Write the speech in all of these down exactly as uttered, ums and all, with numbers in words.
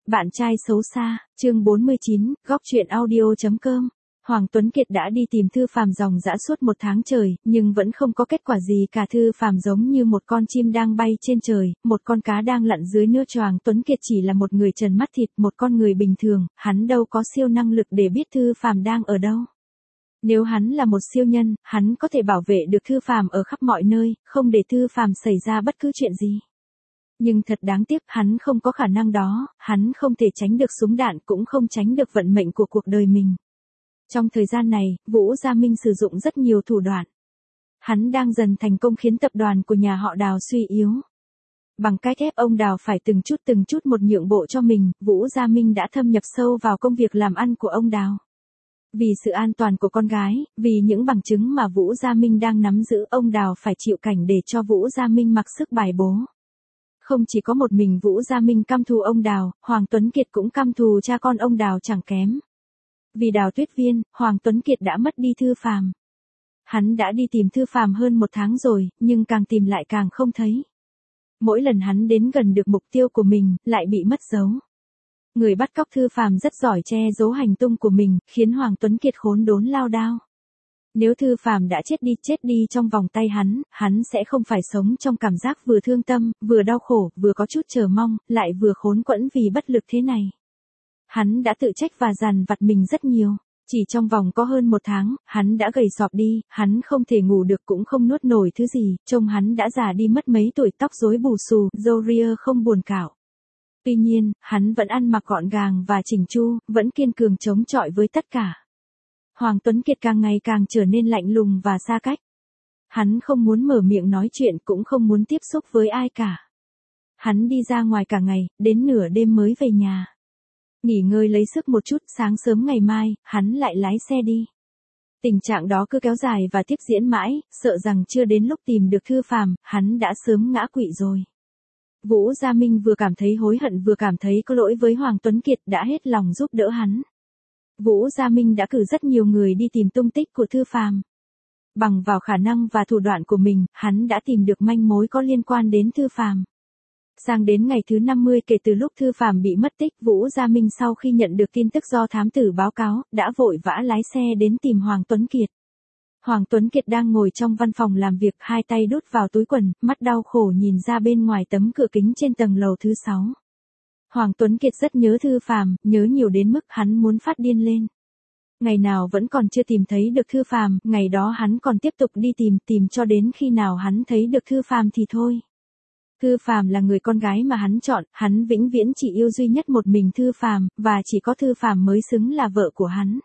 Bạn trai xấu xa, chương bốn mươi chín, góc truyện audio chấm com. Hoàng Tuấn Kiệt đã đi tìm Thư Phàm ròng rã suốt một tháng trời, nhưng vẫn không có kết quả gì cả. Thư Phàm giống như một con chim đang bay trên trời, một con cá đang lặn dưới nước. Hoàng Tuấn Kiệt chỉ là một người trần mắt thịt, một con người bình thường, hắn đâu có siêu năng lực để biết Thư Phàm đang ở đâu. Nếu hắn là một siêu nhân, hắn có thể bảo vệ được Thư Phàm ở khắp mọi nơi, không để Thư Phàm xảy ra bất cứ chuyện gì. Nhưng thật đáng tiếc, hắn không có khả năng đó, hắn không thể tránh được súng đạn, cũng không tránh được vận mệnh của cuộc đời mình. Trong thời gian này, Vũ Gia Minh sử dụng rất nhiều thủ đoạn. Hắn đang dần thành công khiến tập đoàn của nhà họ Đào suy yếu. Bằng cách ép ông Đào phải từng chút từng chút một nhượng bộ cho mình, Vũ Gia Minh đã thâm nhập sâu vào công việc làm ăn của ông Đào. Vì sự an toàn của con gái, vì những bằng chứng mà Vũ Gia Minh đang nắm giữ, ông Đào phải chịu cảnh để cho Vũ Gia Minh mặc sức bài bố. Không chỉ có một mình Vũ Gia Minh căm thù ông Đào, Hoàng Tuấn Kiệt cũng căm thù cha con ông Đào chẳng kém. Vì Đào Tuyết Viên, Hoàng Tuấn Kiệt đã mất đi Thư Phàm. Hắn đã đi tìm Thư Phàm hơn một tháng rồi, nhưng càng tìm lại càng không thấy. Mỗi lần hắn đến gần được mục tiêu của mình, lại bị mất dấu. Người bắt cóc Thư Phàm rất giỏi che giấu hành tung của mình, khiến Hoàng Tuấn Kiệt khốn đốn lao đao. Nếu Thư Phàm đã chết đi, chết đi trong vòng tay hắn, hắn sẽ không phải sống trong cảm giác vừa thương tâm, vừa đau khổ, vừa có chút chờ mong, lại vừa khốn quẫn vì bất lực thế này. Hắn đã tự trách và dằn vặt mình rất nhiều. Chỉ trong vòng có hơn một tháng, hắn đã gầy sọp đi, hắn không thể ngủ được cũng không nuốt nổi thứ gì, trông hắn đã già đi mất mấy tuổi, tóc rối bù xù, râu ria không buồn cạo. Tuy nhiên, hắn vẫn ăn mặc gọn gàng và chỉnh chu, vẫn kiên cường chống chọi với tất cả. Hoàng Tuấn Kiệt càng ngày càng trở nên lạnh lùng và xa cách. Hắn không muốn mở miệng nói chuyện, cũng không muốn tiếp xúc với ai cả. Hắn đi ra ngoài cả ngày, đến nửa đêm mới về nhà. Nghỉ ngơi lấy sức một chút, sáng sớm ngày mai, hắn lại lái xe đi. Tình trạng đó cứ kéo dài và tiếp diễn mãi, sợ rằng chưa đến lúc tìm được Thư Phàm, hắn đã sớm ngã quỵ rồi. Vũ Gia Minh vừa cảm thấy hối hận vừa cảm thấy có lỗi với Hoàng Tuấn Kiệt, đã hết lòng giúp đỡ hắn. Vũ Gia Minh đã cử rất nhiều người đi tìm tung tích của Thư Phàm. Bằng vào khả năng và thủ đoạn của mình, hắn đã tìm được manh mối có liên quan đến Thư Phàm. Sang đến ngày thứ năm mươi kể từ lúc Thư Phàm bị mất tích, Vũ Gia Minh sau khi nhận được tin tức do thám tử báo cáo, đã vội vã lái xe đến tìm Hoàng Tuấn Kiệt. Hoàng Tuấn Kiệt đang ngồi trong văn phòng làm việc, hai tay đút vào túi quần, mắt đau khổ nhìn ra bên ngoài tấm cửa kính trên tầng lầu thứ sáu. Hoàng Tuấn Kiệt rất nhớ Thư Phàm, nhớ nhiều đến mức hắn muốn phát điên lên. Ngày nào vẫn còn chưa tìm thấy được Thư Phàm, ngày đó hắn còn tiếp tục đi tìm, tìm cho đến khi nào hắn thấy được Thư Phàm thì thôi. Thư Phàm là người con gái mà hắn chọn, hắn vĩnh viễn chỉ yêu duy nhất một mình Thư Phàm, và chỉ có Thư Phàm mới xứng là vợ của hắn.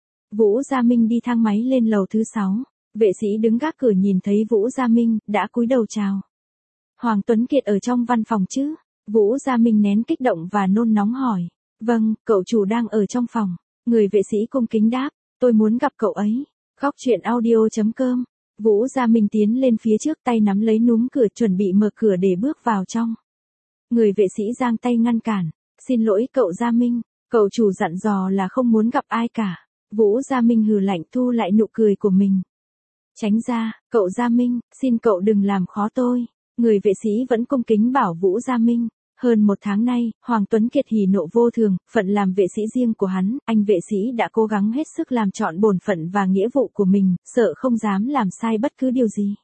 Vũ Gia Minh đi thang máy lên lầu thứ sáu. Vệ sĩ đứng gác cửa nhìn thấy Vũ Gia Minh, đã cúi đầu chào. Hoàng Tuấn Kiệt ở trong văn phòng chứ? Vũ Gia Minh nén kích động và nôn nóng hỏi. Vâng, cậu chủ đang ở trong phòng. Người vệ sĩ cung kính đáp, tôi muốn gặp cậu ấy. Góc truyện audio chấm com. Vũ Gia Minh tiến lên phía trước, tay nắm lấy núm cửa chuẩn bị mở cửa để bước vào trong. Người vệ sĩ giang tay ngăn cản. Xin lỗi cậu Gia Minh, cậu chủ dặn dò là không muốn gặp ai cả. Vũ Gia Minh hừ lạnh, thu lại nụ cười của mình. Tránh ra, cậu Gia Minh, xin cậu đừng làm khó tôi. Người vệ sĩ vẫn cung kính bảo Vũ Gia Minh. Hơn một tháng nay, Hoàng Tuấn Kiệt hỉ nộ vô thường, phận làm vệ sĩ riêng của hắn, anh vệ sĩ đã cố gắng hết sức làm trọn bổn phận và nghĩa vụ của mình, sợ không dám làm sai bất cứ điều gì.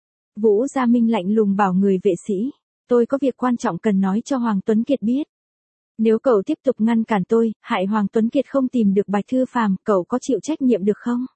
Vũ Gia Minh lạnh lùng bảo người vệ sĩ, tôi có việc quan trọng cần nói cho Hoàng Tuấn Kiệt biết. Nếu cậu tiếp tục ngăn cản tôi, hại Hoàng Tuấn Kiệt không tìm được Bạch Thư Phàm, cậu có chịu trách nhiệm được không?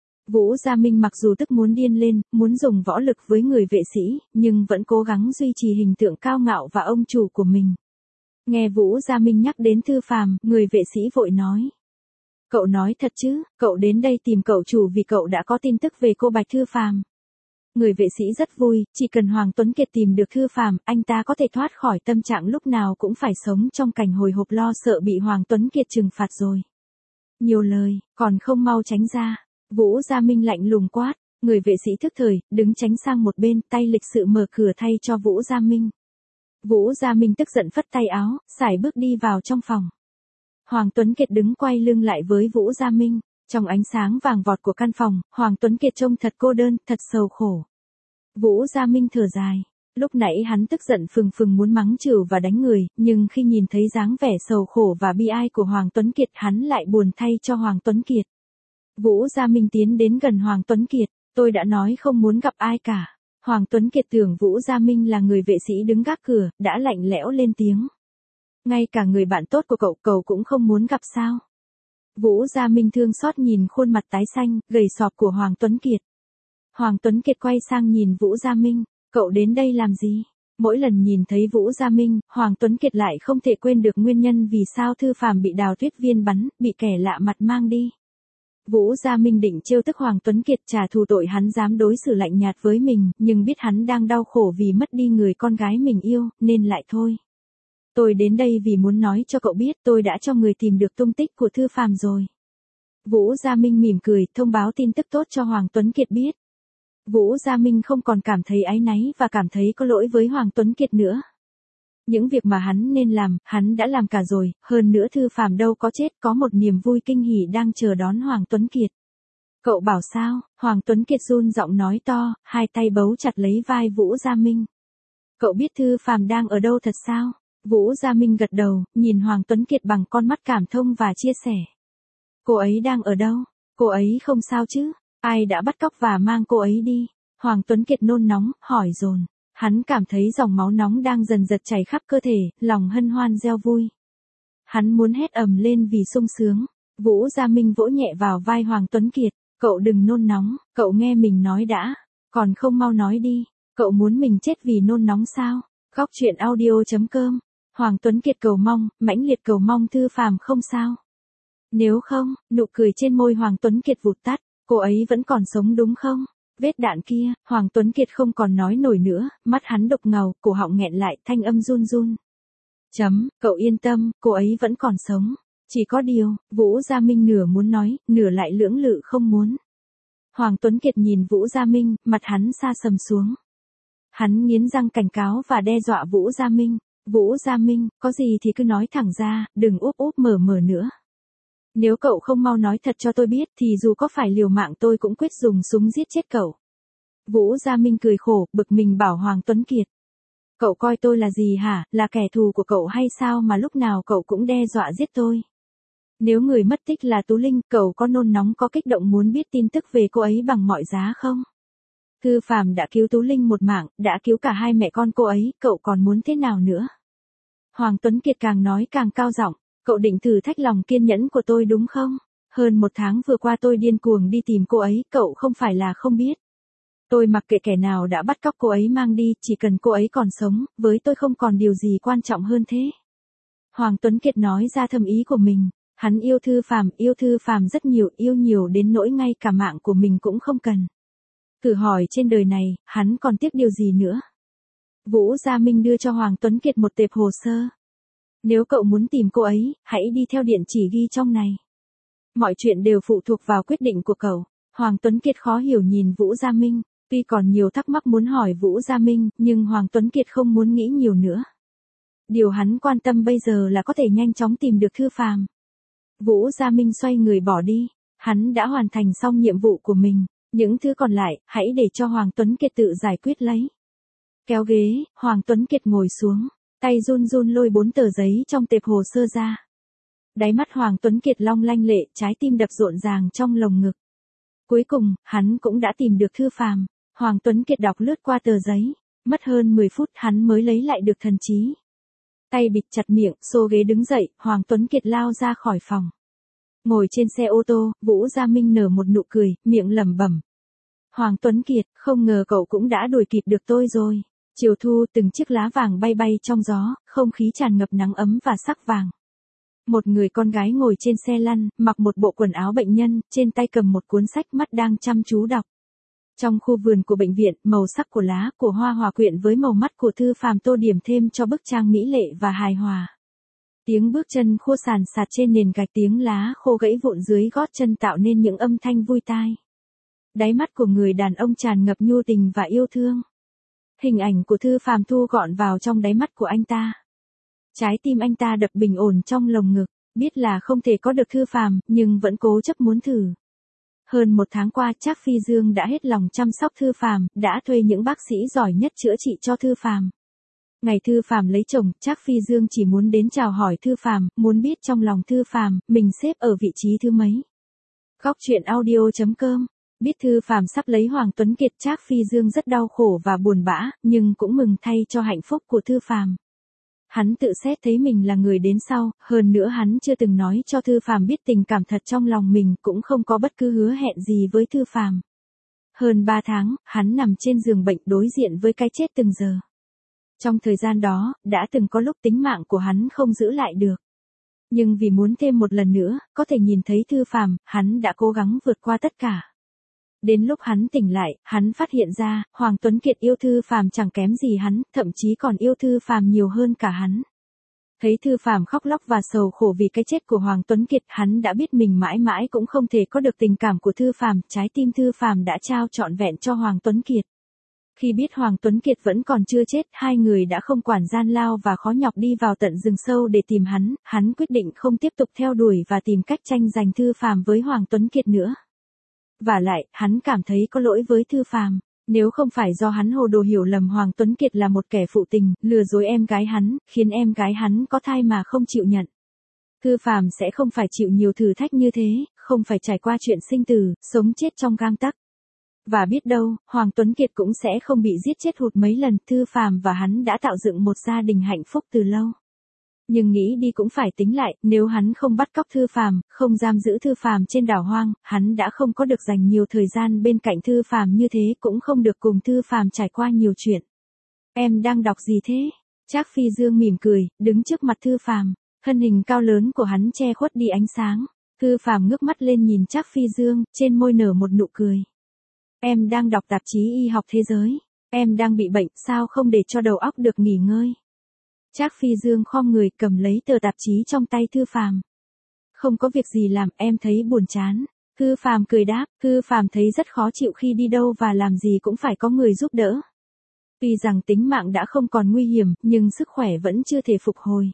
Vũ Gia Minh mặc dù tức muốn điên lên, muốn dùng võ lực với người vệ sĩ, nhưng vẫn cố gắng duy trì hình tượng cao ngạo và ông chủ của mình. Nghe Vũ Gia Minh nhắc đến Thư Phàm, người vệ sĩ vội nói. Cậu nói thật chứ, cậu đến đây tìm cậu chủ vì cậu đã có tin tức về cô Bạch Thư Phàm. Người vệ sĩ rất vui, chỉ cần Hoàng Tuấn Kiệt tìm được Thư Phàm, anh ta có thể thoát khỏi tâm trạng lúc nào cũng phải sống trong cảnh hồi hộp lo sợ bị Hoàng Tuấn Kiệt trừng phạt rồi. Nhiều lời, còn không mau tránh ra. Vũ Gia Minh lạnh lùng quát, người vệ sĩ thức thời, đứng tránh sang một bên, tay lịch sự mở cửa thay cho Vũ Gia Minh. Vũ Gia Minh tức giận phất tay áo, sải bước đi vào trong phòng. Hoàng Tuấn Kiệt đứng quay lưng lại với Vũ Gia Minh. Trong ánh sáng vàng vọt của căn phòng, Hoàng Tuấn Kiệt trông thật cô đơn, thật sầu khổ. Vũ Gia Minh thở dài. Lúc nãy hắn tức giận phừng phừng muốn mắng chửi và đánh người, nhưng khi nhìn thấy dáng vẻ sầu khổ và bi ai của Hoàng Tuấn Kiệt hắn lại buồn thay cho Hoàng Tuấn Kiệt. Vũ Gia Minh tiến đến gần Hoàng Tuấn Kiệt, tôi đã nói không muốn gặp ai cả. Hoàng Tuấn Kiệt tưởng Vũ Gia Minh là người vệ sĩ đứng gác cửa, đã lạnh lẽo lên tiếng. Ngay cả người bạn tốt của cậu, cậu cũng không muốn gặp sao? Vũ Gia Minh thương xót nhìn khuôn mặt tái xanh, gầy sọp của Hoàng Tuấn Kiệt. Hoàng Tuấn Kiệt quay sang nhìn Vũ Gia Minh, cậu đến đây làm gì? Mỗi lần nhìn thấy Vũ Gia Minh, Hoàng Tuấn Kiệt lại không thể quên được nguyên nhân vì sao Thư Phàm bị Đào Tuyết Viên bắn, bị kẻ lạ mặt mang đi. Vũ Gia Minh định trêu tức Hoàng Tuấn Kiệt trả thù tội hắn dám đối xử lạnh nhạt với mình, nhưng biết hắn đang đau khổ vì mất đi người con gái mình yêu, nên lại thôi. Tôi đến đây vì muốn nói cho cậu biết tôi đã cho người tìm được tung tích của Thư Phàm rồi. Vũ Gia Minh mỉm cười, thông báo tin tức tốt cho Hoàng Tuấn Kiệt biết. Vũ Gia Minh không còn cảm thấy áy náy và cảm thấy có lỗi với Hoàng Tuấn Kiệt nữa. Những việc mà hắn nên làm, hắn đã làm cả rồi, hơn nữa Thư Phàm đâu có chết, có một niềm vui kinh hỉ đang chờ đón Hoàng Tuấn Kiệt. Cậu bảo sao? Hoàng Tuấn Kiệt run giọng nói to, hai tay bấu chặt lấy vai Vũ Gia Minh. Cậu biết Thư Phàm đang ở đâu thật sao? Vũ Gia Minh gật đầu, nhìn Hoàng Tuấn Kiệt bằng con mắt cảm thông và chia sẻ. Cô ấy đang ở đâu? Cô ấy không sao chứ? Ai đã bắt cóc và mang cô ấy đi? Hoàng Tuấn Kiệt nôn nóng, hỏi dồn. Hắn cảm thấy dòng máu nóng đang dần dần chảy khắp cơ thể, lòng hân hoan reo vui. Hắn muốn hét ầm lên vì sung sướng. Vũ Gia Minh vỗ nhẹ vào vai Hoàng Tuấn Kiệt. Cậu đừng nôn nóng, cậu nghe mình nói đã. Còn không mau nói đi, cậu muốn mình chết vì nôn nóng sao? Góc truyện audio chấm com. Hoàng Tuấn Kiệt cầu mong, mãnh liệt cầu mong Thư Phàm không sao. Nếu không, nụ cười trên môi Hoàng Tuấn Kiệt vụt tắt, cô ấy vẫn còn sống đúng không? Vết đạn kia, Hoàng Tuấn Kiệt không còn nói nổi nữa, mắt hắn đục ngầu, cổ họng nghẹn lại, thanh âm run run. Chấm, cậu yên tâm, cô ấy vẫn còn sống. Chỉ có điều, Vũ Gia Minh nửa muốn nói, nửa lại lưỡng lự không muốn. Hoàng Tuấn Kiệt nhìn Vũ Gia Minh, mặt hắn sa sầm xuống. Hắn nghiến răng cảnh cáo và đe dọa Vũ Gia Minh. Vũ Gia Minh, có gì thì cứ nói thẳng ra, đừng úp úp mở mở nữa. Nếu cậu không mau nói thật cho tôi biết thì dù có phải liều mạng tôi cũng quyết dùng súng giết chết cậu. Vũ Gia Minh cười khổ, bực mình bảo Hoàng Tuấn Kiệt. Cậu coi tôi là gì hả, là kẻ thù của cậu hay sao mà lúc nào cậu cũng đe dọa giết tôi? Nếu người mất tích là Tú Linh, cậu có nôn nóng có kích động muốn biết tin tức về cô ấy bằng mọi giá không? Thư Phàm đã cứu Tú Linh một mạng, đã cứu cả hai mẹ con cô ấy, cậu còn muốn thế nào nữa? Hoàng Tuấn Kiệt càng nói càng cao giọng, cậu định thử thách lòng kiên nhẫn của tôi đúng không? Hơn một tháng vừa qua tôi điên cuồng đi tìm cô ấy, cậu không phải là không biết. Tôi mặc kệ kẻ nào đã bắt cóc cô ấy mang đi, chỉ cần cô ấy còn sống, với tôi không còn điều gì quan trọng hơn thế. Hoàng Tuấn Kiệt nói ra thâm ý của mình, hắn yêu Thư Phàm, yêu Thư Phàm rất nhiều, yêu nhiều đến nỗi ngay cả mạng của mình cũng không cần. Thử hỏi trên đời này, hắn còn tiếc điều gì nữa? Vũ Gia Minh đưa cho Hoàng Tuấn Kiệt một tệp hồ sơ. Nếu cậu muốn tìm cô ấy, hãy đi theo địa chỉ ghi trong này. Mọi chuyện đều phụ thuộc vào quyết định của cậu. Hoàng Tuấn Kiệt khó hiểu nhìn Vũ Gia Minh, tuy còn nhiều thắc mắc muốn hỏi Vũ Gia Minh, nhưng Hoàng Tuấn Kiệt không muốn nghĩ nhiều nữa. Điều hắn quan tâm bây giờ là có thể nhanh chóng tìm được Thư Phàm. Vũ Gia Minh xoay người bỏ đi, hắn đã hoàn thành xong nhiệm vụ của mình, những thứ còn lại, hãy để cho Hoàng Tuấn Kiệt tự giải quyết lấy. Kéo ghế, Hoàng Tuấn Kiệt ngồi xuống, tay run run lôi bốn tờ giấy trong tệp hồ sơ ra. Đáy mắt Hoàng Tuấn Kiệt long lanh lệ, trái tim đập rộn ràng trong lồng ngực. Cuối cùng, hắn cũng đã tìm được Thư Phàm. Hoàng Tuấn Kiệt đọc lướt qua tờ giấy, mất hơn mười phút hắn mới lấy lại được thần trí. Tay bịt chặt miệng, xô ghế đứng dậy, Hoàng Tuấn Kiệt lao ra khỏi phòng. Ngồi trên xe ô tô, Vũ Gia Minh nở một nụ cười, miệng lẩm bẩm. Hoàng Tuấn Kiệt, không ngờ cậu cũng đã đuổi kịp được tôi rồi. Chiều thu, từng chiếc lá vàng bay bay trong gió, không khí tràn ngập nắng ấm và sắc vàng. Một người con gái ngồi trên xe lăn, mặc một bộ quần áo bệnh nhân, trên tay cầm một cuốn sách, mắt đang chăm chú đọc. Trong khu vườn của bệnh viện, màu sắc của lá, của hoa hòa quyện với màu mắt của Thư Phàm tô điểm thêm cho bức tranh mỹ lệ và hài hòa. Tiếng bước chân khô sàn sạt trên nền gạch, tiếng lá khô gãy vụn dưới gót chân tạo nên những âm thanh vui tai. Đáy mắt của người đàn ông tràn ngập nhu tình và yêu thương. Hình ảnh của Thư Phàm thu gọn vào trong đáy mắt của anh ta. Trái tim anh ta đập bình ổn trong lồng ngực, biết là không thể có được Thư Phàm, nhưng vẫn cố chấp muốn thử. Hơn một tháng qua Trác Phi Dương đã hết lòng chăm sóc Thư Phàm, đã thuê những bác sĩ giỏi nhất chữa trị cho Thư Phàm. Ngày Thư Phàm lấy chồng, Trác Phi Dương chỉ muốn đến chào hỏi Thư Phàm, muốn biết trong lòng Thư Phàm, mình xếp ở vị trí thứ mấy. Góc truyện audio chấm com. Biết Thư Phàm sắp lấy Hoàng Tuấn Kiệt, Trác Phi Dương rất đau khổ và buồn bã, nhưng cũng mừng thay cho hạnh phúc của Thư Phàm. Hắn tự xét thấy mình là người đến sau, hơn nữa hắn chưa từng nói cho Thư Phàm biết tình cảm thật trong lòng mình, cũng không có bất cứ hứa hẹn gì với Thư Phàm. Hơn ba tháng, hắn nằm trên giường bệnh đối diện với cái chết từng giờ. Trong thời gian đó, đã từng có lúc tính mạng của hắn không giữ lại được. Nhưng vì muốn thêm một lần nữa, có thể nhìn thấy Thư Phàm, hắn đã cố gắng vượt qua tất cả. Đến lúc hắn tỉnh lại, hắn phát hiện ra, Hoàng Tuấn Kiệt yêu Thư Phàm chẳng kém gì hắn, thậm chí còn yêu Thư Phàm nhiều hơn cả hắn. Thấy Thư Phàm khóc lóc và sầu khổ vì cái chết của Hoàng Tuấn Kiệt, hắn đã biết mình mãi mãi cũng không thể có được tình cảm của Thư Phàm, trái tim Thư Phàm đã trao trọn vẹn cho Hoàng Tuấn Kiệt. Khi biết Hoàng Tuấn Kiệt vẫn còn chưa chết, hai người đã không quản gian lao và khó nhọc đi vào tận rừng sâu để tìm hắn, hắn quyết định không tiếp tục theo đuổi và tìm cách tranh giành Thư Phàm với Hoàng Tuấn Kiệt nữa. Vả lại, hắn cảm thấy có lỗi với Thư Phàm, nếu không phải do hắn hồ đồ hiểu lầm Hoàng Tuấn Kiệt là một kẻ phụ tình, lừa dối em gái hắn, khiến em gái hắn có thai mà không chịu nhận. Thư Phàm sẽ không phải chịu nhiều thử thách như thế, không phải trải qua chuyện sinh tử, sống chết trong gang tắc. Và biết đâu, Hoàng Tuấn Kiệt cũng sẽ không bị giết chết hụt mấy lần, Thư Phàm và hắn đã tạo dựng một gia đình hạnh phúc từ lâu. Nhưng nghĩ đi cũng phải tính lại, nếu hắn không bắt cóc Thư Phàm, không giam giữ Thư Phàm trên đảo hoang, hắn đã không có được dành nhiều thời gian bên cạnh Thư Phàm như thế, cũng không được cùng Thư Phàm trải qua nhiều chuyện. Em đang đọc gì thế? Trác Phi Dương mỉm cười, đứng trước mặt Thư Phàm, thân hình cao lớn của hắn che khuất đi ánh sáng. Thư Phàm ngước mắt lên nhìn Trác Phi Dương, trên môi nở một nụ cười. Em đang đọc tạp chí y học thế giới. Em đang bị bệnh, sao không để cho đầu óc được nghỉ ngơi? Trác Phi Dương khom người cầm lấy tờ tạp chí trong tay Thư Phàm. Không có việc gì làm, em thấy buồn chán. Thư Phàm cười đáp, Thư Phàm thấy rất khó chịu khi đi đâu và làm gì cũng phải có người giúp đỡ. Tuy rằng tính mạng đã không còn nguy hiểm, nhưng sức khỏe vẫn chưa thể phục hồi.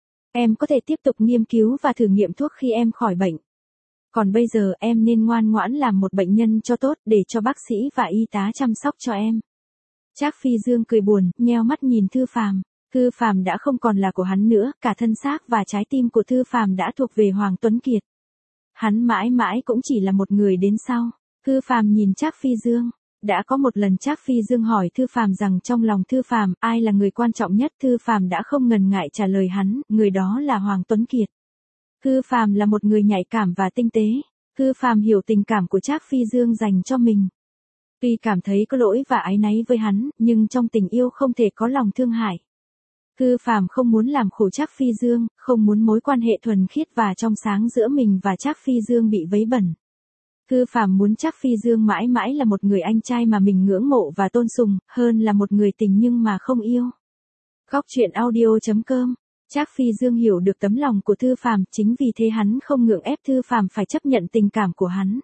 Em có thể tiếp tục nghiên cứu và thử nghiệm thuốc khi em khỏi bệnh. Còn bây giờ em nên ngoan ngoãn làm một bệnh nhân cho tốt để cho bác sĩ và y tá chăm sóc cho em. Trác Phi Dương cười buồn, nheo mắt nhìn Thư Phàm. Thư Phàm đã không còn là của hắn nữa, cả thân xác và trái tim của Thư Phàm đã thuộc về Hoàng Tuấn Kiệt. Hắn mãi mãi cũng chỉ là một người đến sau. Thư Phàm nhìn Trác Phi Dương. Đã có một lần Trác Phi Dương hỏi Thư Phàm rằng trong lòng Thư Phàm ai là người quan trọng nhất, Thư Phàm đã không ngần ngại trả lời hắn, người đó là Hoàng Tuấn Kiệt. Thư Phàm là một người nhạy cảm và tinh tế. Thư Phàm hiểu tình cảm của Trác Phi Dương dành cho mình. Tuy cảm thấy có lỗi và áy náy với hắn, nhưng trong tình yêu không thể có lòng thương hại. Thư Phàm không muốn làm khổ Trác Phi Dương, không muốn mối quan hệ thuần khiết và trong sáng giữa mình và Trác Phi Dương bị vấy bẩn. Thư Phàm muốn Trác Phi Dương mãi mãi là một người anh trai mà mình ngưỡng mộ và tôn sùng, hơn là một người tình nhưng mà không yêu. Góc truyện audio chấm com. Trác Phi Dương hiểu được tấm lòng của Thư Phàm, chính vì thế hắn không ngượng ép Thư Phàm phải chấp nhận tình cảm của hắn.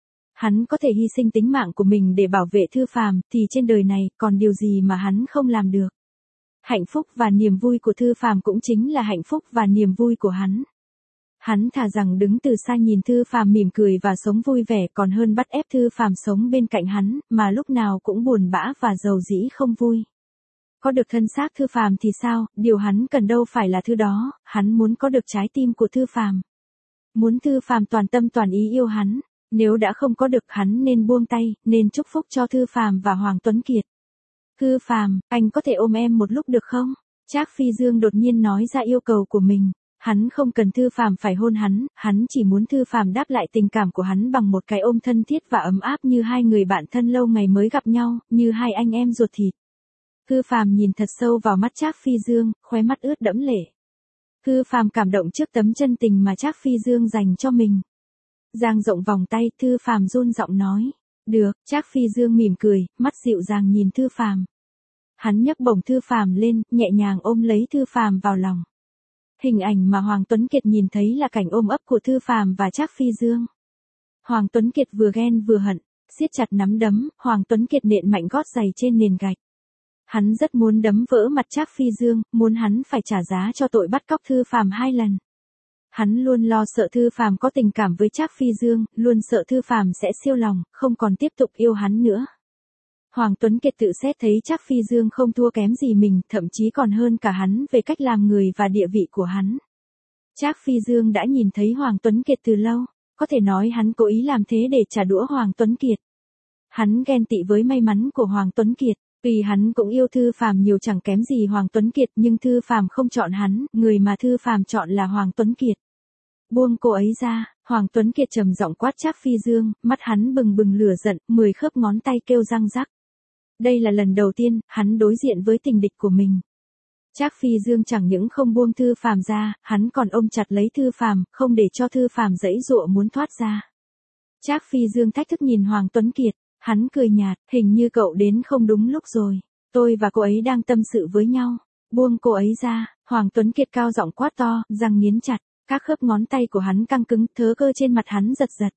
Hắn có thể hy sinh tính mạng của mình để bảo vệ Thư Phàm, thì trên đời này còn điều gì mà hắn không làm được. Hạnh phúc và niềm vui của Thư Phàm cũng chính là hạnh phúc và niềm vui của hắn. Hắn thà rằng đứng từ xa nhìn Thư Phàm mỉm cười và sống vui vẻ còn hơn bắt ép Thư Phàm sống bên cạnh hắn, mà lúc nào cũng buồn bã và dầu dĩ không vui. Có được thân xác Thư Phàm thì sao, điều hắn cần đâu phải là thứ đó, hắn muốn có được trái tim của Thư Phàm. Muốn Thư Phàm toàn tâm toàn ý yêu hắn, nếu đã không có được hắn nên buông tay, nên chúc phúc cho Thư Phàm và Hoàng Tuấn Kiệt. Thư Phàm, anh có thể ôm em một lúc được không? Trác Phi Dương đột nhiên nói ra yêu cầu của mình. Hắn không cần Thư Phàm phải hôn hắn, hắn chỉ muốn Thư Phàm đáp lại tình cảm của hắn bằng một cái ôm thân thiết và ấm áp như hai người bạn thân lâu ngày mới gặp nhau, như hai anh em ruột thịt. Thư Phàm nhìn thật sâu vào mắt Trác Phi Dương, khóe mắt ướt đẫm lệ. Thư Phàm cảm động trước tấm chân tình mà Trác Phi Dương dành cho mình. Dang rộng vòng tay, Thư Phàm run giọng nói. Được, Trác Phi Dương mỉm cười, mắt dịu dàng nhìn Thư Phàm. Hắn nhấc bổng Thư Phàm lên, nhẹ nhàng ôm lấy Thư Phàm vào lòng. Hình ảnh mà Hoàng Tuấn Kiệt nhìn thấy là cảnh ôm ấp của Thư Phàm và Trác Phi Dương. Hoàng Tuấn Kiệt vừa ghen vừa hận, siết chặt nắm đấm, Hoàng Tuấn Kiệt nện mạnh gót giày trên nền gạch. Hắn rất muốn đấm vỡ mặt Trác Phi Dương, muốn hắn phải trả giá cho tội bắt cóc Thư Phàm hai lần. Hắn luôn lo sợ Thư Phàm có tình cảm với Trác Phi Dương, luôn sợ Thư Phàm sẽ siêu lòng, không còn tiếp tục yêu hắn nữa. Hoàng Tuấn Kiệt tự xét thấy Trác Phi Dương không thua kém gì mình, thậm chí còn hơn cả hắn về cách làm người và địa vị của hắn. Trác Phi Dương đã nhìn thấy Hoàng Tuấn Kiệt từ lâu, có thể nói hắn cố ý làm thế để trả đũa Hoàng Tuấn Kiệt. Hắn ghen tị với may mắn của Hoàng Tuấn Kiệt, vì hắn cũng yêu Thư Phàm nhiều chẳng kém gì Hoàng Tuấn Kiệt, nhưng Thư Phàm không chọn hắn, người mà Thư Phàm chọn là Hoàng Tuấn Kiệt. Buông cô ấy ra, Hoàng Tuấn Kiệt trầm giọng quát Trác Phi Dương, mắt hắn bừng bừng lửa giận, mười khớp ngón tay kêu răng rắc. Đây là lần đầu tiên hắn đối diện với tình địch của mình. Trác Phi Dương chẳng những không buông Thư Phàm ra, hắn còn ôm chặt lấy Thư Phàm, không để cho Thư Phàm giãy giụa muốn thoát ra. Trác Phi Dương thách thức nhìn Hoàng Tuấn Kiệt, hắn cười nhạt, hình như cậu đến không đúng lúc rồi. Tôi và cô ấy đang tâm sự với nhau. Buông cô ấy ra, Hoàng Tuấn Kiệt cao giọng quát to, răng nghiến chặt, các khớp ngón tay của hắn căng cứng, thớ cơ trên mặt hắn giật giật.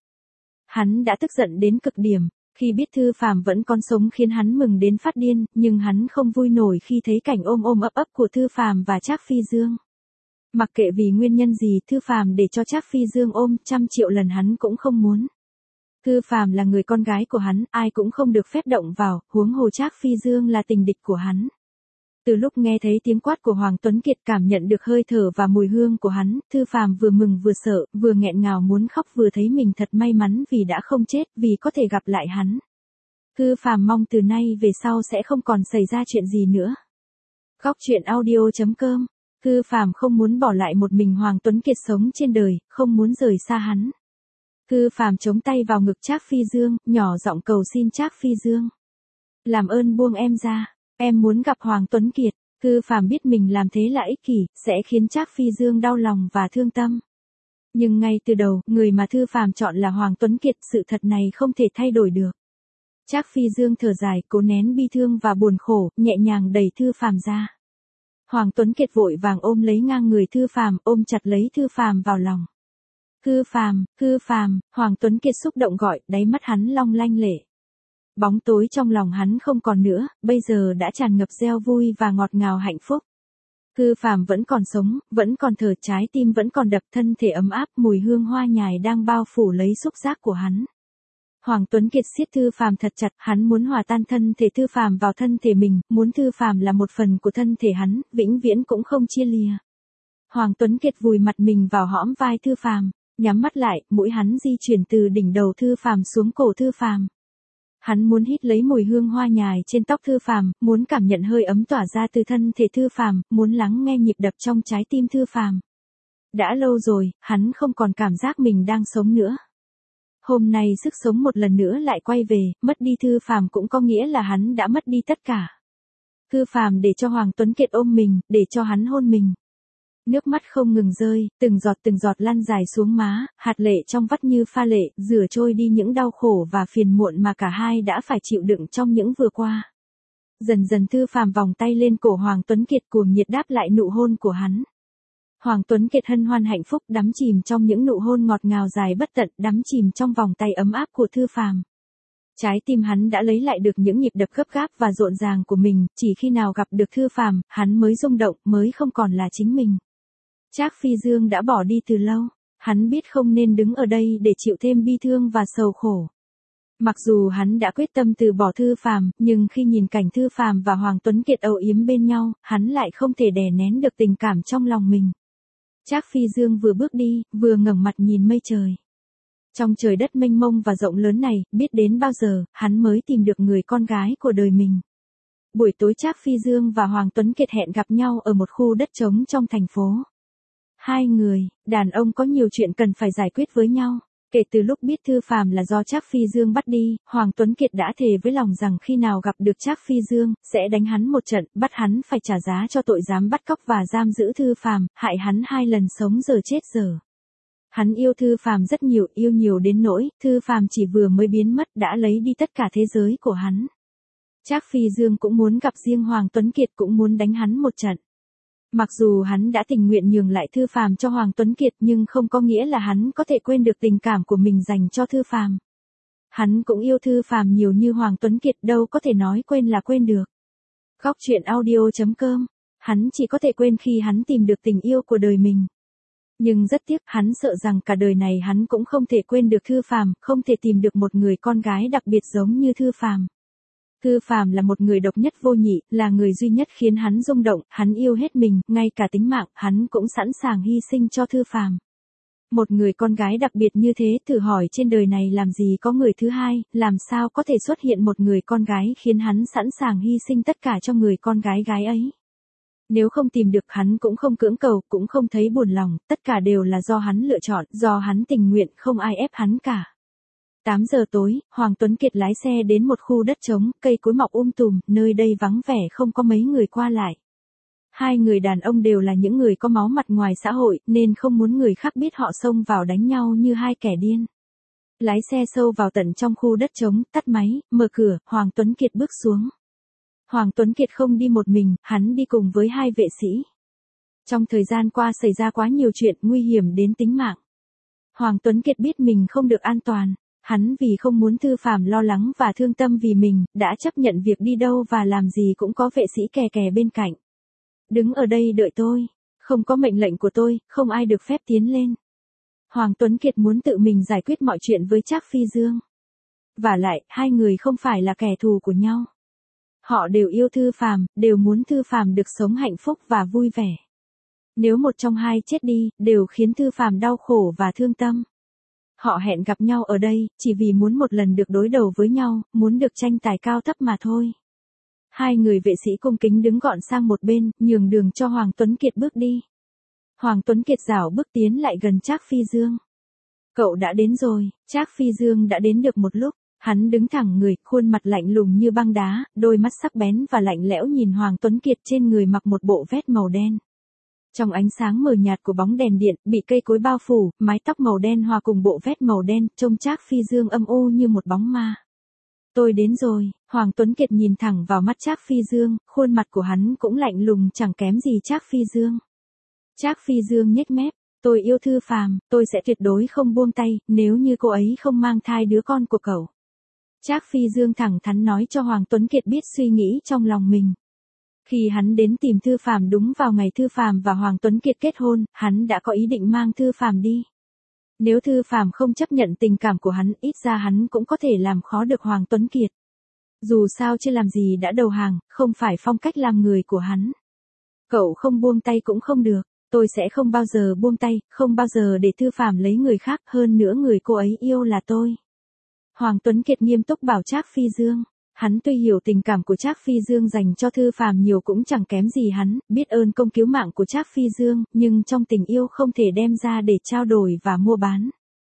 Hắn đã tức giận đến cực điểm. Khi biết Thư Phàm vẫn còn sống khiến hắn mừng đến phát điên, nhưng hắn không vui nổi khi thấy cảnh ôm ôm ấp ấp của Thư Phàm và Trác Phi Dương. Mặc kệ vì nguyên nhân gì, Thư Phàm để cho Trác Phi Dương ôm trăm triệu lần hắn cũng không muốn. Thư Phàm là người con gái của hắn, ai cũng không được phép động vào, huống hồ Trác Phi Dương là tình địch của hắn. Từ lúc nghe thấy tiếng quát của Hoàng Tuấn Kiệt, cảm nhận được hơi thở và mùi hương của hắn, Thư Phàm vừa mừng vừa sợ, vừa nghẹn ngào muốn khóc, vừa thấy mình thật may mắn vì đã không chết, vì có thể gặp lại hắn. Thư Phàm mong từ nay về sau sẽ không còn xảy ra chuyện gì nữa. Góc truyện audio chấm com. Thư Phàm không muốn bỏ lại một mình Hoàng Tuấn Kiệt sống trên đời, không muốn rời xa hắn. Thư Phàm chống tay vào ngực Trác Phi Dương, nhỏ giọng cầu xin Trác Phi Dương. Làm ơn buông em ra. Em muốn gặp Hoàng Tuấn Kiệt. Thư Phàm biết mình làm thế là ích kỷ, sẽ khiến Trác Phi Dương đau lòng và thương tâm. Nhưng ngay từ đầu, người mà Thư Phàm chọn là Hoàng Tuấn Kiệt, sự thật này không thể thay đổi được. Trác Phi Dương thở dài, cố nén bi thương và buồn khổ, nhẹ nhàng đẩy Thư Phàm ra. Hoàng Tuấn Kiệt vội vàng ôm lấy ngang người Thư Phàm, ôm chặt lấy Thư Phàm vào lòng. Thư Phàm, Thư Phàm, Hoàng Tuấn Kiệt xúc động gọi, đáy mắt hắn long lanh lệ. Bóng tối trong lòng hắn không còn nữa, bây giờ đã tràn ngập reo vui và ngọt ngào hạnh phúc. Thư Phàm vẫn còn sống, vẫn còn thở, trái tim vẫn còn đập, thân thể ấm áp, mùi hương hoa nhài đang bao phủ lấy xúc giác của hắn. Hoàng Tuấn Kiệt siết Thư Phàm thật chặt, hắn muốn hòa tan thân thể Thư Phàm vào thân thể mình, muốn Thư Phàm là một phần của thân thể hắn, vĩnh viễn cũng không chia lìa. Hoàng Tuấn Kiệt vùi mặt mình vào hõm vai Thư Phàm, nhắm mắt lại, mũi hắn di chuyển từ đỉnh đầu Thư Phàm xuống cổ Thư Phàm. Hắn muốn hít lấy mùi hương hoa nhài trên tóc Thư Phàm, muốn cảm nhận hơi ấm tỏa ra từ thân thể Thư Phàm, muốn lắng nghe nhịp đập trong trái tim Thư Phàm. Đã lâu rồi, hắn không còn cảm giác mình đang sống nữa. Hôm nay sức sống một lần nữa lại quay về, mất đi Thư Phàm cũng có nghĩa là hắn đã mất đi tất cả. Thư Phàm để cho Hoàng Tuấn Kiệt ôm mình, để cho hắn hôn mình. Nước mắt không ngừng rơi, từng giọt từng giọt lăn dài xuống má, hạt lệ trong vắt như pha lệ, rửa trôi đi những đau khổ và phiền muộn mà cả hai đã phải chịu đựng trong những vừa qua. Dần dần Thư Phàm vòng tay lên cổ Hoàng Tuấn Kiệt, cuồng nhiệt đáp lại nụ hôn của hắn. Hoàng Tuấn Kiệt hân hoan hạnh phúc, đắm chìm trong những nụ hôn ngọt ngào dài bất tận, đắm chìm trong vòng tay ấm áp của Thư Phàm. Trái tim hắn đã lấy lại được những nhịp đập gấp gáp và rộn ràng của mình, chỉ khi nào gặp được Thư Phàm, hắn mới rung động, mới không còn là chính mình. Trác Phi Dương đã bỏ đi từ lâu, hắn biết không nên đứng ở đây để chịu thêm bi thương và sầu khổ. Mặc dù hắn đã quyết tâm từ bỏ Thư Phàm, nhưng khi nhìn cảnh Thư Phàm và Hoàng Tuấn Kiệt âu yếm bên nhau, hắn lại không thể đè nén được tình cảm trong lòng mình. Trác Phi Dương vừa bước đi, vừa ngẩng mặt nhìn mây trời. Trong trời đất mênh mông và rộng lớn này, biết đến bao giờ, hắn mới tìm được người con gái của đời mình. Buổi tối Trác Phi Dương và Hoàng Tuấn Kiệt hẹn gặp nhau ở một khu đất trống trong thành phố. Hai người, đàn ông có nhiều chuyện cần phải giải quyết với nhau. Kể từ lúc biết Thư Phàm là do Trác Phi Dương bắt đi, Hoàng Tuấn Kiệt đã thề với lòng rằng khi nào gặp được Trác Phi Dương, sẽ đánh hắn một trận, bắt hắn phải trả giá cho tội dám bắt cóc và giam giữ Thư Phàm, hại hắn hai lần sống giờ chết giờ. Hắn yêu Thư Phàm rất nhiều, yêu nhiều đến nỗi, Thư Phàm chỉ vừa mới biến mất đã lấy đi tất cả thế giới của hắn. Trác Phi Dương cũng muốn gặp riêng Hoàng Tuấn Kiệt, cũng muốn đánh hắn một trận. Mặc dù hắn đã tình nguyện nhường lại Thư Phàm cho Hoàng Tuấn Kiệt, nhưng không có nghĩa là hắn có thể quên được tình cảm của mình dành cho Thư Phàm. Hắn cũng yêu Thư Phàm nhiều như Hoàng Tuấn Kiệt, đâu có thể nói quên là quên được. Góc truyện audio chấm com. Hắn chỉ có thể quên khi hắn tìm được tình yêu của đời mình. Nhưng rất tiếc, hắn sợ rằng cả đời này hắn cũng không thể quên được Thư Phàm, không thể tìm được một người con gái đặc biệt giống như Thư Phàm. Thư Phàm là một người độc nhất vô nhị, là người duy nhất khiến hắn rung động, hắn yêu hết mình, ngay cả tính mạng, hắn cũng sẵn sàng hy sinh cho Thư Phàm. Một người con gái đặc biệt như thế, thử hỏi trên đời này làm gì có người thứ hai, làm sao có thể xuất hiện một người con gái khiến hắn sẵn sàng hy sinh tất cả cho người con gái gái ấy. Nếu không tìm được hắn cũng không cưỡng cầu, cũng không thấy buồn lòng, tất cả đều là do hắn lựa chọn, do hắn tình nguyện, không ai ép hắn cả. tám giờ tối, Hoàng Tuấn Kiệt lái xe đến một khu đất trống, cây cối mọc um tùm, nơi đây vắng vẻ không có mấy người qua lại. Hai người đàn ông đều là những người có máu mặt ngoài xã hội, nên không muốn người khác biết họ xông vào đánh nhau như hai kẻ điên. Lái xe sâu vào tận trong khu đất trống, tắt máy, mở cửa, Hoàng Tuấn Kiệt bước xuống. Hoàng Tuấn Kiệt không đi một mình, hắn đi cùng với hai vệ sĩ. Trong thời gian qua xảy ra quá nhiều chuyện nguy hiểm đến tính mạng. Hoàng Tuấn Kiệt biết mình không được an toàn. Hắn vì không muốn Thư Phàm lo lắng và thương tâm vì mình, đã chấp nhận việc đi đâu và làm gì cũng có vệ sĩ kè kè bên cạnh. Đứng ở đây đợi tôi, không có mệnh lệnh của tôi, không ai được phép tiến lên. Hoàng Tuấn Kiệt muốn tự mình giải quyết mọi chuyện với Trác Phi Dương. Vả lại, hai người không phải là kẻ thù của nhau. Họ đều yêu Thư Phàm, đều muốn Thư Phàm được sống hạnh phúc và vui vẻ. Nếu một trong hai chết đi, đều khiến Thư Phàm đau khổ và thương tâm. Họ hẹn gặp nhau ở đây, chỉ vì muốn một lần được đối đầu với nhau, muốn được tranh tài cao thấp mà thôi. Hai người vệ sĩ cung kính đứng gọn sang một bên, nhường đường cho Hoàng Tuấn Kiệt bước đi. Hoàng Tuấn Kiệt rảo bước tiến lại gần Trác Phi Dương. Cậu đã đến rồi. Trác Phi Dương đã đến được một lúc. Hắn đứng thẳng người, khuôn mặt lạnh lùng như băng đá, đôi mắt sắc bén và lạnh lẽo nhìn Hoàng Tuấn Kiệt trên người mặc một bộ vest màu đen. Trong ánh sáng mờ nhạt của bóng đèn điện, bị cây cối bao phủ, mái tóc màu đen hòa cùng bộ vest màu đen, trông Trác Phi Dương âm u như một bóng ma. Tôi đến rồi. Hoàng Tuấn Kiệt nhìn thẳng vào mắt Trác Phi Dương, khuôn mặt của hắn cũng lạnh lùng chẳng kém gì Trác Phi Dương. Trác Phi Dương nhếch mép, tôi yêu Thư Phàm, tôi sẽ tuyệt đối không buông tay, nếu như cô ấy không mang thai đứa con của cậu. Trác Phi Dương thẳng thắn nói cho Hoàng Tuấn Kiệt biết suy nghĩ trong lòng mình. Khi hắn đến tìm Thư Phàm đúng vào ngày Thư Phàm và Hoàng Tuấn Kiệt kết hôn, hắn đã có ý định mang Thư Phàm đi. Nếu Thư Phàm không chấp nhận tình cảm của hắn, ít ra hắn cũng có thể làm khó được Hoàng Tuấn Kiệt. Dù sao chưa làm gì đã đầu hàng, không phải phong cách làm người của hắn. Cậu không buông tay cũng không được, tôi sẽ không bao giờ buông tay, không bao giờ để Thư Phàm lấy người khác, hơn nữa người cô ấy yêu là tôi. Hoàng Tuấn Kiệt nghiêm túc bảo Trác Phi Dương. Hắn tuy hiểu tình cảm của Trác Phi Dương dành cho Thư Phàm nhiều cũng chẳng kém gì hắn, biết ơn công cứu mạng của Trác Phi Dương, nhưng trong tình yêu không thể đem ra để trao đổi và mua bán.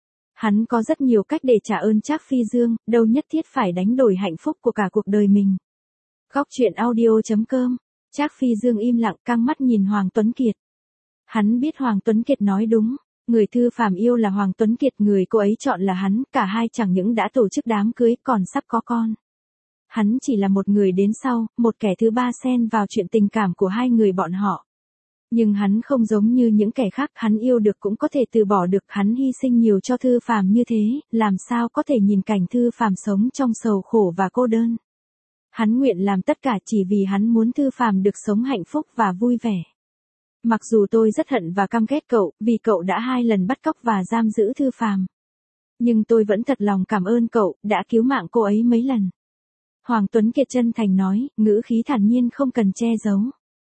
Hắn có rất nhiều cách để trả ơn Trác Phi Dương, đâu nhất thiết phải đánh đổi hạnh phúc của cả cuộc đời mình. Góc truyện audio chấm com. Trác Phi Dương im lặng căng mắt nhìn Hoàng Tuấn Kiệt. Hắn biết Hoàng Tuấn Kiệt nói đúng. Người Thư Phàm yêu là Hoàng Tuấn Kiệt, người cô ấy chọn là hắn, cả hai chẳng những đã tổ chức đám cưới còn sắp có con. Hắn chỉ là một người đến sau, một kẻ thứ ba xen vào chuyện tình cảm của hai người bọn họ. Nhưng hắn không giống như những kẻ khác, hắn yêu được cũng có thể từ bỏ được, hắn hy sinh nhiều cho Thư Phàm như thế, làm sao có thể nhìn cảnh Thư Phàm sống trong sầu khổ và cô đơn. Hắn nguyện làm tất cả chỉ vì hắn muốn Thư Phàm được sống hạnh phúc và vui vẻ. Mặc dù tôi rất hận và căm ghét cậu, vì cậu đã hai lần bắt cóc và giam giữ Thư Phàm. Nhưng tôi vẫn thật lòng cảm ơn cậu, đã cứu mạng cô ấy mấy lần. Hoàng Tuấn Kiệt chân thành nói, ngữ khí thản nhiên không cần che giấu.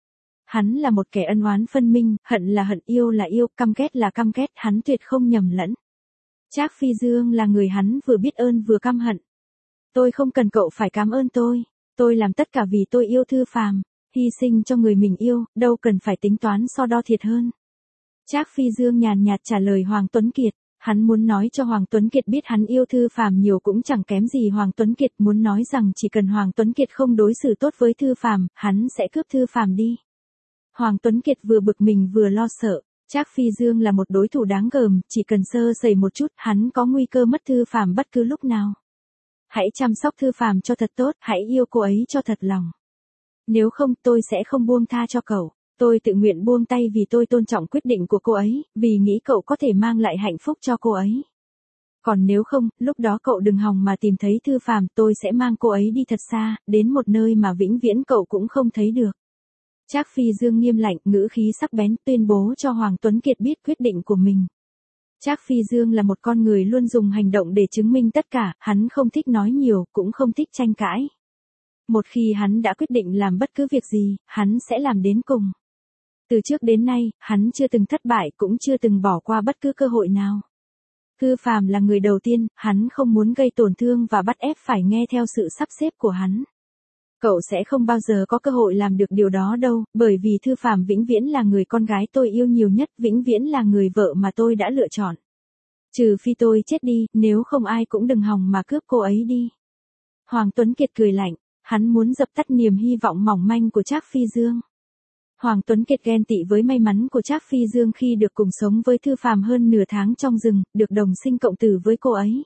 Hắn là một kẻ ân oán phân minh, hận là hận, yêu là yêu, căm ghét là căm ghét, hắn tuyệt không nhầm lẫn. Trác Phi Dương là người hắn vừa biết ơn vừa căm hận. Tôi không cần cậu phải cảm ơn tôi, tôi làm tất cả vì tôi yêu Thư Phàm, hy sinh cho người mình yêu, đâu cần phải tính toán so đo thiệt hơn. Trác Phi Dương nhàn nhạt trả lời Hoàng Tuấn Kiệt. Hắn muốn nói cho Hoàng Tuấn Kiệt biết hắn yêu Thư Phàm nhiều cũng chẳng kém gì Hoàng Tuấn Kiệt, muốn nói rằng chỉ cần Hoàng Tuấn Kiệt không đối xử tốt với Thư Phàm, hắn sẽ cướp Thư Phàm đi. Hoàng Tuấn Kiệt vừa bực mình vừa lo sợ, Trác Phi Dương là một đối thủ đáng gờm, chỉ cần sơ sẩy một chút, hắn có nguy cơ mất Thư Phàm bất cứ lúc nào. Hãy chăm sóc Thư Phàm cho thật tốt, hãy yêu cô ấy cho thật lòng. Nếu không, tôi sẽ không buông tha cho cậu. Tôi tự nguyện buông tay vì tôi tôn trọng quyết định của cô ấy, vì nghĩ cậu có thể mang lại hạnh phúc cho cô ấy. Còn nếu không, lúc đó cậu đừng hòng mà tìm thấy Thư Phàm, tôi sẽ mang cô ấy đi thật xa, đến một nơi mà vĩnh viễn cậu cũng không thấy được. Trác Phi Dương nghiêm lạnh, ngữ khí sắc bén, tuyên bố cho Hoàng Tuấn Kiệt biết quyết định của mình. Trác Phi Dương là một con người luôn dùng hành động để chứng minh tất cả, hắn không thích nói nhiều, cũng không thích tranh cãi. Một khi hắn đã quyết định làm bất cứ việc gì, hắn sẽ làm đến cùng. Từ trước đến nay, hắn chưa từng thất bại cũng chưa từng bỏ qua bất cứ cơ hội nào. Thư Phàm là người đầu tiên, hắn không muốn gây tổn thương và bắt ép phải nghe theo sự sắp xếp của hắn. Cậu sẽ không bao giờ có cơ hội làm được điều đó đâu, bởi vì Thư Phàm vĩnh viễn là người con gái tôi yêu nhiều nhất, vĩnh viễn là người vợ mà tôi đã lựa chọn. Trừ phi tôi chết đi, nếu không ai cũng đừng hòng mà cướp cô ấy đi. Hoàng Tuấn Kiệt cười lạnh, hắn muốn dập tắt niềm hy vọng mỏng manh của Trác Phi Dương. Hoàng Tuấn Kiệt ghen tị với may mắn của Trác Phi Dương khi được cùng sống với Thư Phàm hơn nửa tháng trong rừng, được đồng sinh cộng tử với cô ấy.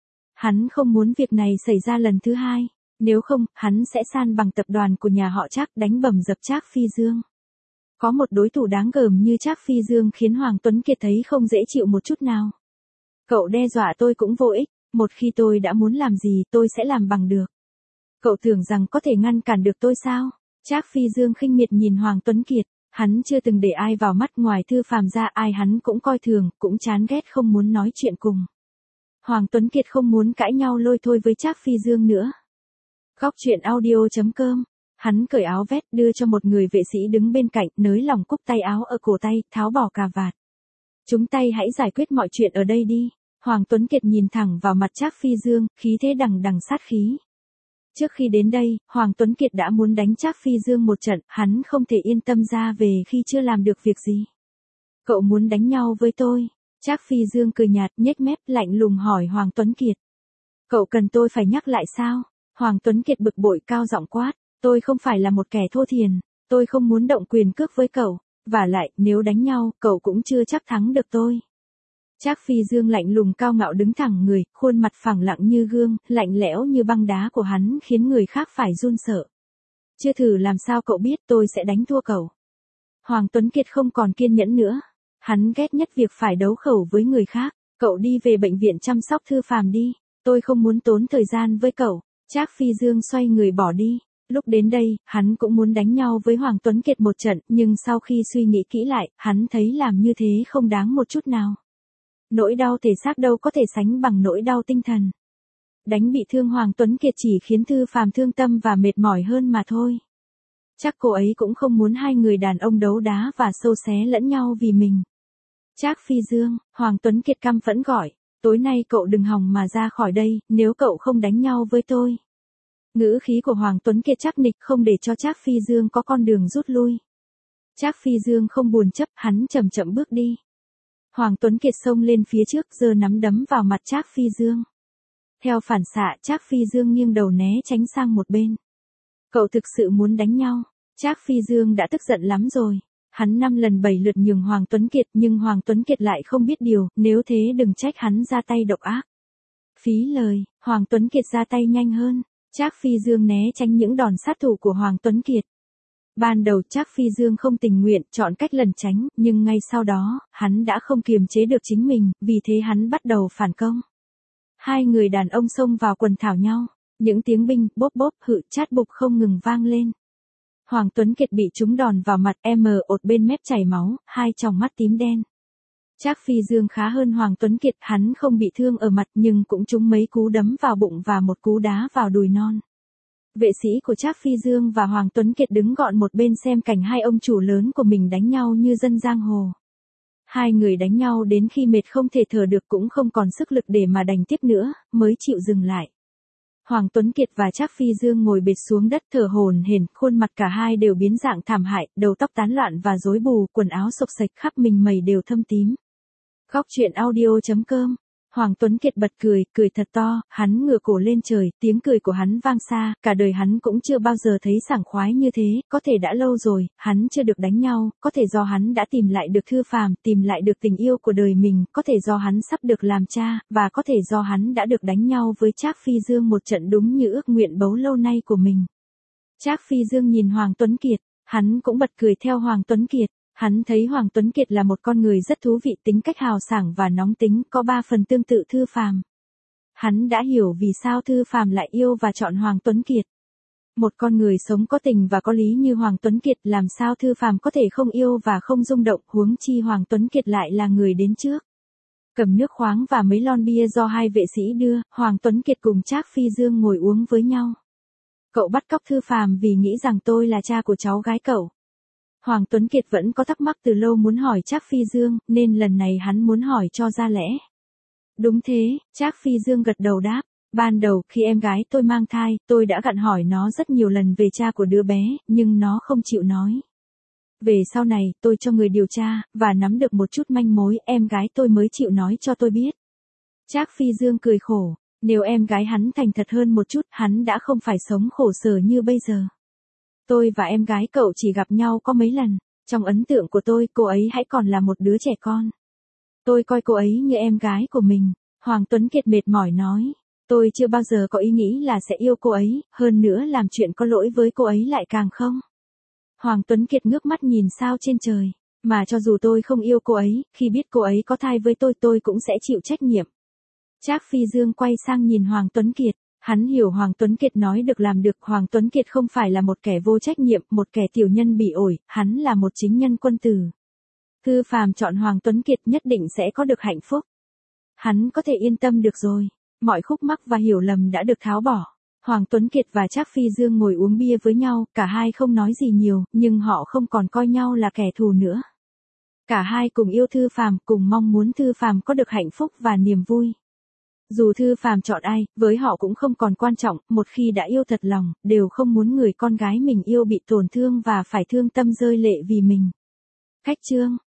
Hắn không muốn việc này xảy ra lần thứ hai, nếu không, hắn sẽ san bằng tập đoàn của nhà họ Trác, đánh bầm dập Trác Phi Dương. Có một đối thủ đáng gờm như Trác Phi Dương khiến Hoàng Tuấn Kiệt thấy không dễ chịu một chút nào. Cậu đe dọa tôi cũng vô ích, một khi tôi đã muốn làm gì tôi sẽ làm bằng được. Cậu tưởng rằng có thể ngăn cản được tôi sao? Trác Phi Dương khinh miệt nhìn Hoàng Tuấn Kiệt, hắn chưa từng để ai vào mắt ngoài Thư Phàm ra, ai hắn cũng coi thường, cũng chán ghét không muốn nói chuyện cùng. Hoàng Tuấn Kiệt không muốn cãi nhau lôi thôi với Trác Phi Dương nữa. Góc truyện audio chấm com, hắn cởi áo vest đưa cho một người vệ sĩ đứng bên cạnh, nới lỏng cúc tay áo ở cổ tay, tháo bỏ cà vạt. Chúng tay hãy giải quyết mọi chuyện ở đây đi. Hoàng Tuấn Kiệt nhìn thẳng vào mặt Trác Phi Dương, khí thế đằng đằng sát khí. Trước khi đến đây, Hoàng Tuấn Kiệt đã muốn đánh Trác Phi Dương một trận, hắn không thể yên tâm ra về khi chưa làm được việc gì. Cậu muốn đánh nhau với tôi? Trác Phi Dương cười nhạt, nhếch mép, lạnh lùng hỏi Hoàng Tuấn Kiệt. Cậu cần tôi phải nhắc lại sao? Hoàng Tuấn Kiệt bực bội cao giọng quát, tôi không phải là một kẻ thô thiển, tôi không muốn động quyền cước với cậu, và lại, nếu đánh nhau, cậu cũng chưa chắc thắng được tôi. Trác Phi Dương lạnh lùng cao ngạo đứng thẳng người, khuôn mặt phẳng lặng như gương, lạnh lẽo như băng đá của hắn khiến người khác phải run sợ. Chưa thử làm sao cậu biết tôi sẽ đánh thua cậu. Hoàng Tuấn Kiệt không còn kiên nhẫn nữa. Hắn ghét nhất việc phải đấu khẩu với người khác. Cậu đi về bệnh viện chăm sóc Thư Phàm đi. Tôi không muốn tốn thời gian với cậu. Trác Phi Dương xoay người bỏ đi. Lúc đến đây, hắn cũng muốn đánh nhau với Hoàng Tuấn Kiệt một trận, nhưng sau khi suy nghĩ kỹ lại, hắn thấy làm như thế không đáng một chút nào. Nỗi đau thể xác đâu có thể sánh bằng nỗi đau tinh thần. Đánh bị thương Hoàng Tuấn Kiệt chỉ khiến Thư Phàm thương tâm và mệt mỏi hơn mà thôi. Chắc cô ấy cũng không muốn hai người đàn ông đấu đá và xâu xé lẫn nhau vì mình. Trác Phi Dương, Hoàng Tuấn Kiệt căm phẫn gọi, tối nay cậu đừng hòng mà ra khỏi đây, nếu cậu không đánh nhau với tôi. Ngữ khí của Hoàng Tuấn Kiệt chắc nịch không để cho Trác Phi Dương có con đường rút lui. Trác Phi Dương không buồn chấp, hắn chậm chậm bước đi. Hoàng Tuấn Kiệt xông lên phía trước, giơ nắm đấm vào mặt Trác Phi Dương. Theo phản xạ, Trác Phi Dương nghiêng đầu né tránh sang một bên. Cậu thực sự muốn đánh nhau? Trác Phi Dương đã tức giận lắm rồi. Hắn năm lần bảy lượt nhường Hoàng Tuấn Kiệt, nhưng Hoàng Tuấn Kiệt lại không biết điều, nếu thế đừng trách hắn ra tay độc ác. Phí lời, Hoàng Tuấn Kiệt ra tay nhanh hơn. Trác Phi Dương né tránh những đòn sát thủ của Hoàng Tuấn Kiệt. Ban đầu Trác Phi Dương không tình nguyện chọn cách lẩn tránh, nhưng ngay sau đó, hắn đã không kiềm chế được chính mình, vì thế hắn bắt đầu phản công. Hai người đàn ông xông vào quần thảo nhau, những tiếng binh, bốp bốp, hự, chát bục không ngừng vang lên. Hoàng Tuấn Kiệt bị trúng đòn vào mặt, em ột bên mép chảy máu, hai tròng mắt tím đen. Trác Phi Dương khá hơn Hoàng Tuấn Kiệt, hắn không bị thương ở mặt nhưng cũng trúng mấy cú đấm vào bụng và một cú đá vào đùi non. Vệ sĩ của Trác Phi Dương và Hoàng Tuấn Kiệt đứng gọn một bên xem cảnh hai ông chủ lớn của mình đánh nhau như dân giang hồ. Hai người đánh nhau đến khi mệt không thể thở được cũng không còn sức lực để mà đánh tiếp nữa, mới chịu dừng lại. Hoàng Tuấn Kiệt và Trác Phi Dương ngồi bệt xuống đất thở hổn hển, khuôn mặt cả hai đều biến dạng thảm hại, đầu tóc tán loạn và rối bù, quần áo xộc xệch khắp mình mẩy đều thâm tím. Góc truyện audio chấm com. Hoàng Tuấn Kiệt bật cười, cười thật to, hắn ngửa cổ lên trời, tiếng cười của hắn vang xa, cả đời hắn cũng chưa bao giờ thấy sảng khoái như thế, có thể đã lâu rồi, hắn chưa được đánh nhau, có thể do hắn đã tìm lại được Thư Phàm, tìm lại được tình yêu của đời mình, có thể do hắn sắp được làm cha, và có thể do hắn đã được đánh nhau với Trác Phi Dương một trận đúng như ước nguyện bấy lâu nay của mình. Trác Phi Dương nhìn Hoàng Tuấn Kiệt, hắn cũng bật cười theo Hoàng Tuấn Kiệt. Hắn thấy Hoàng Tuấn Kiệt là một con người rất thú vị, tính cách hào sảng và nóng tính, có ba phần tương tự Thư Phàm. Hắn đã hiểu vì sao Thư Phàm lại yêu và chọn Hoàng Tuấn Kiệt. Một con người sống có tình và có lý như Hoàng Tuấn Kiệt làm sao Thư Phàm có thể không yêu và không rung động, huống chi Hoàng Tuấn Kiệt lại là người đến trước. Cầm nước khoáng và mấy lon bia do hai vệ sĩ đưa, Hoàng Tuấn Kiệt cùng Trác Phi Dương ngồi uống với nhau. Cậu bắt cóc Thư Phàm vì nghĩ rằng tôi là cha của cháu gái cậu. Hoàng Tuấn Kiệt vẫn có thắc mắc từ lâu muốn hỏi Trác Phi Dương, nên lần này hắn muốn hỏi cho ra lẽ. Đúng thế, Trác Phi Dương gật đầu đáp. Ban đầu khi em gái tôi mang thai, tôi đã gặn hỏi nó rất nhiều lần về cha của đứa bé, nhưng nó không chịu nói. Về sau này, tôi cho người điều tra, và nắm được một chút manh mối, em gái tôi mới chịu nói cho tôi biết. Trác Phi Dương cười khổ, nếu em gái hắn thành thật hơn một chút, hắn đã không phải sống khổ sở như bây giờ. Tôi và em gái cậu chỉ gặp nhau có mấy lần, trong ấn tượng của tôi, cô ấy hãy còn là một đứa trẻ con. Tôi coi cô ấy như em gái của mình, Hoàng Tuấn Kiệt mệt mỏi nói. Tôi chưa bao giờ có ý nghĩ là sẽ yêu cô ấy, hơn nữa làm chuyện có lỗi với cô ấy lại càng không. Hoàng Tuấn Kiệt ngước mắt nhìn sao trên trời, mà cho dù tôi không yêu cô ấy, khi biết cô ấy có thai với tôi tôi cũng sẽ chịu trách nhiệm. Trác Phi Dương quay sang nhìn Hoàng Tuấn Kiệt, hắn hiểu Hoàng Tuấn Kiệt nói được làm được, Hoàng Tuấn Kiệt không phải là một kẻ vô trách nhiệm, một kẻ tiểu nhân bị ổi, hắn là một chính nhân quân tử. Thư Phàm chọn Hoàng Tuấn Kiệt nhất định sẽ có được hạnh phúc. Hắn có thể yên tâm được rồi. Mọi khúc mắc và hiểu lầm đã được tháo bỏ. Hoàng Tuấn Kiệt và Trác Phi Dương ngồi uống bia với nhau, cả hai không nói gì nhiều, nhưng họ không còn coi nhau là kẻ thù nữa. Cả hai cùng yêu Thư Phàm, cùng mong muốn Thư Phàm có được hạnh phúc và niềm vui. Dù Thư Phàm chọn ai, với họ cũng không còn quan trọng, một khi đã yêu thật lòng, đều không muốn người con gái mình yêu bị tổn thương và phải thương tâm rơi lệ vì mình. Khách chương